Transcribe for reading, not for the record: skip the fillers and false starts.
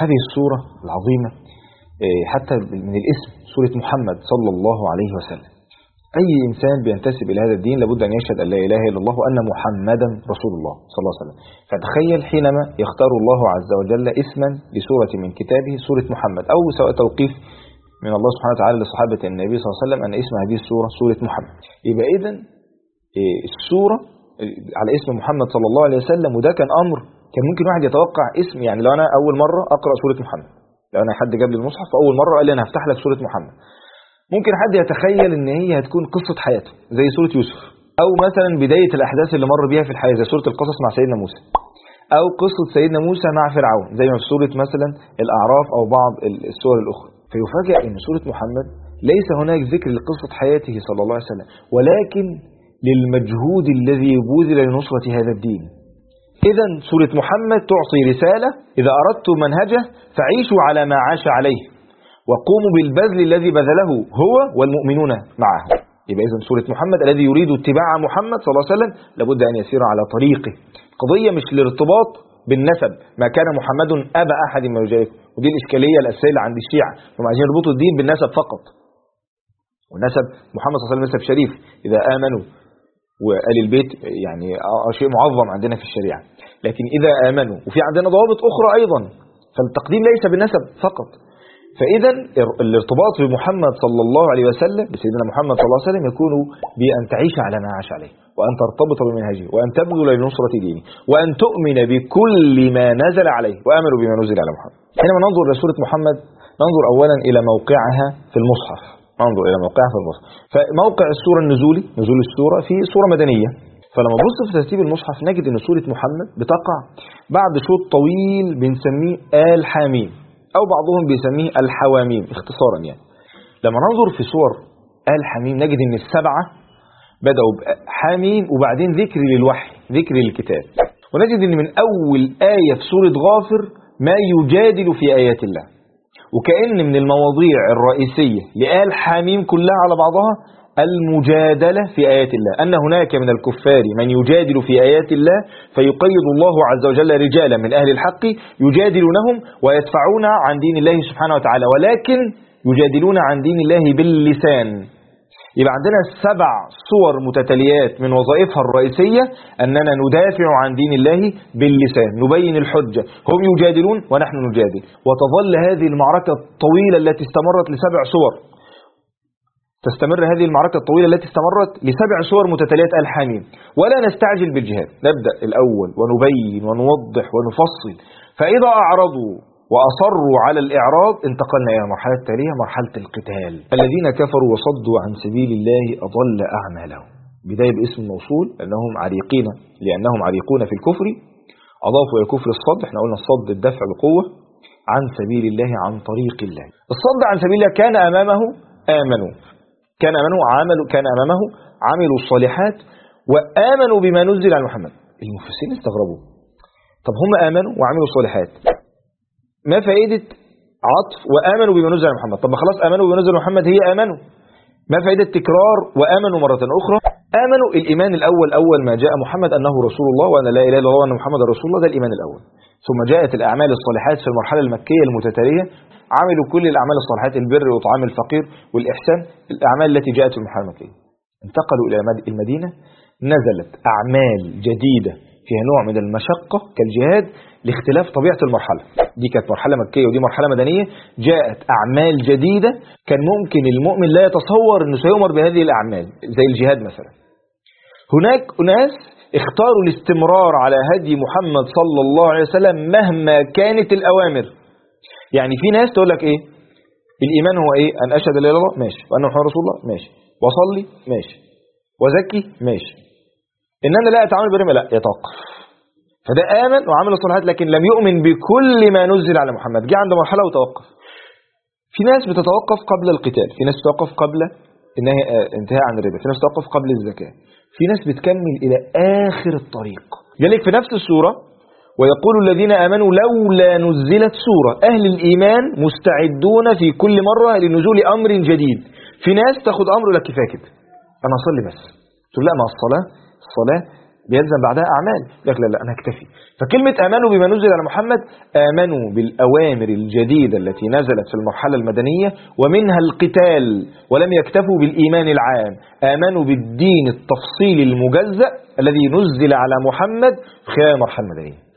هذه السورة العظيمة حتى من الاسم سورة محمد صلى الله عليه وسلم. أي إنسان بينتسب إلى هذا الدين لابد أن يشهد أن لا إله إلا الله وأن محمدا رسول الله صلى الله عليه وسلم. فتخيل حينما يختار الله عز وجل اسما لسورة من كتابه سورة محمد، أو سواء توقيف من الله سبحانه وتعالى لصحابة النبي صلى الله عليه وسلم أن اسم هذه السورة سورة محمد. يبقى إذن السورة على اسم محمد صلى الله عليه وسلم، وده كان أمر كان ممكن واحد يتوقع اسم. يعني لو أنا أول مرة أقرأ سورة محمد، لو أنا حد جاب لي المصحف أول مرة قال لي أنا هفتح لك سورة محمد، ممكن حد يتخيل ان هي هتكون قصة حياته زي سورة يوسف، او مثلا بداية الاحداث اللي مر بيها في الحياة زي سورة القصص مع سيدنا موسى، او قصة سيدنا موسى مع فرعون زي ما في سورة مثلا الاعراف او بعض السور الاخرى. فيفاجأ ان سورة محمد ليس هناك ذكر لقصة حياته صلى الله عليه وسلم، ولكن للمجهود الذي بذل لنصرة هذا الدين. اذا سورة محمد تعطي رسالة: اذا اردتم منهجه فعيشوا على ما عاش عليه، وقوموا بالبذل الذي بذله هو والمؤمنون معه. يبقى إذن سورة محمد الذي يريد اتباع محمد صلى الله عليه وسلم لابد أن يسير على طريقه. قضية مش الارتباط بالنسب، ما كان محمد أبا أحد من رجالكم، ودي الإشكالية الأساسية اللي عند الشيعة، هم عايزين يربطوا الدين بالنسب فقط. والنسب محمد صلى الله عليه وسلم نسب شريف، إذا آمنوا وآل البيت يعني شيء معظم عندنا في الشريعة، لكن إذا آمنوا وفي عندنا ضوابط أخرى أيضا، فالتقديم ليس بالنسب فقط. فإذا الارتباط بمحمد صلى الله عليه وسلم بسيدنا محمد صلى الله عليه وسلم يكون بأن تعيش على ما عاش عليه، وأن ترتبط بمنهجه، وأن تبذل لنصرة دينه، وأن تؤمن بكل ما نزل عليه، وآمنوا بما نزل على محمد. حينما ننظر لسورة محمد ننظر أولا إلى موقعها في المصحف، ننظر إلى موقعها في المصحف. فموقع السورة النزولي، نزول السورة في سورة مدنية، فلما نبص في ترتيب المصحف نجد أن سورة محمد بتقع بعد شوط طويل بنسميه آل حاميم، أو بعضهم بيسميه الحواميم اختصارا. يعني لما ننظر في سور آل حميم نجد أن السبعة بدأوا بحاميم وبعدين ذكر للوحي، ذكر للكتاب. ونجد أن من أول آية في سورة غافر ما يجادل في آيات الله، وكأن من المواضيع الرئيسية لآل حميم كلها على بعضها المجادلة في آيات الله، أن هناك من الكفار من يجادل في آيات الله، فيقيد الله عز وجل رجالا من أهل الحق يجادلونهم ويدفعون عن دين الله سبحانه وتعالى، ولكن يجادلون عن دين الله باللسان. يبقى عندنا 7 صور متتاليات من وظائفها الرئيسية أننا ندافع عن دين الله باللسان، نبين الحجة، هم يجادلون ونحن نجادل. وتظل هذه المعركة الطويلة التي استمرت ل7 صور، تستمر هذه المعركة الطويلة التي استمرت ل7 صور متتاليات آل حميم. ولا نستعجل بالجهاد، نبدأ الأول ونبين ونوضح ونفصل، فإذا أعرضوا وأصروا على الإعراض انتقلنا إلى المرحلة التالية، مرحلة القتال. الذين كفروا وصدوا عن سبيل الله أضل أعمالهم. بداية باسم الموصول لأنهم عريقين، لأنهم عريقون في الكفر، أضافوا إلى الكفر الصد. احنا قلنا الصد الدفع بقوة عن سبيل الله، عن طريق الله. الصد عن سبيل الله كان أمامه آمنوا، كان أمامه عملوا الصالحات وآمنوا بما نزل على محمد. المفسرين استغربوا، طب هم آمنوا وعملوا الصالحات، ما فائدة عطف وآمنوا بما نزل على محمد؟ طب خلاص آمنوا بما نزل على محمد هي آمنوا، ما فائدة تكرار وآمنوا مرة أخرى؟ آمنوا الإيمان الأول أول ما جاء محمد أنه رسول الله وأن لا إله إلا الله وأن محمد رسول الله، ده الإيمان الأول. ثم جاءت الأعمال الصالحات في المرحلة المكية المتتالية، عملوا كل الأعمال الصالحات، البر وإطعام الفقير والإحسان، الأعمال التي جاءت في المرحلة المكية. انتقلوا إلى المدينة، نزلت أعمال جديدة فيها نوع من المشقة كالجهاد لاختلاف طبيعة المرحلة. دي كانت مرحلة مكية ودي مرحلة مدنية، جاءت أعمال جديدة كان ممكن المؤمن لا يتصور أنه سيؤمر بهذه الأعمال زي الجهاد مثلا. هناك ناس اختاروا الاستمرار على هدي محمد صلى الله عليه وسلم مهما كانت الأوامر. يعني في ناس تقول لك إيه الإيمان هو إيه؟ أن أشهد لا إله إلا الله، ماشي، وأن محمد رسول الله، ماشي، وصلي، ماشي، وزكي، ماشي، إن أنا لا أتعامل بالرمى، لا، يتوقف. فده آمن وعمل الصالحات لكن لم يؤمن بكل ما نزل على محمد، جاء عند مرحلة وتوقف. في ناس بتتوقف قبل القتال، في ناس بتتوقف قبل انتهاء عن الربا، في ناس بتتوقف قبل الزكاة، في ناس بتكمل إلى آخر الطريق. لذلك في نفس السورة ويقول الذين آمنوا لولا نزلت سورة. أهل الإيمان مستعدون في كل مرة لنزول أمر جديد. في ناس تاخد أمر لك كفاية كده، أنا أصلي بس، تقول لا، ما الصلاة بيلزم بعدها أعمال. لك لا أنا اكتفي. فكلمة آمنوا بما نزل على محمد، آمنوا بالأوامر الجديدة التي نزلت في المرحلة المدنية ومنها القتال، ولم يكتفوا بالإيمان العام، آمنوا بالدين التفصيلي المجزأ الذي نزل على محمد خلال المرحلة المدنية.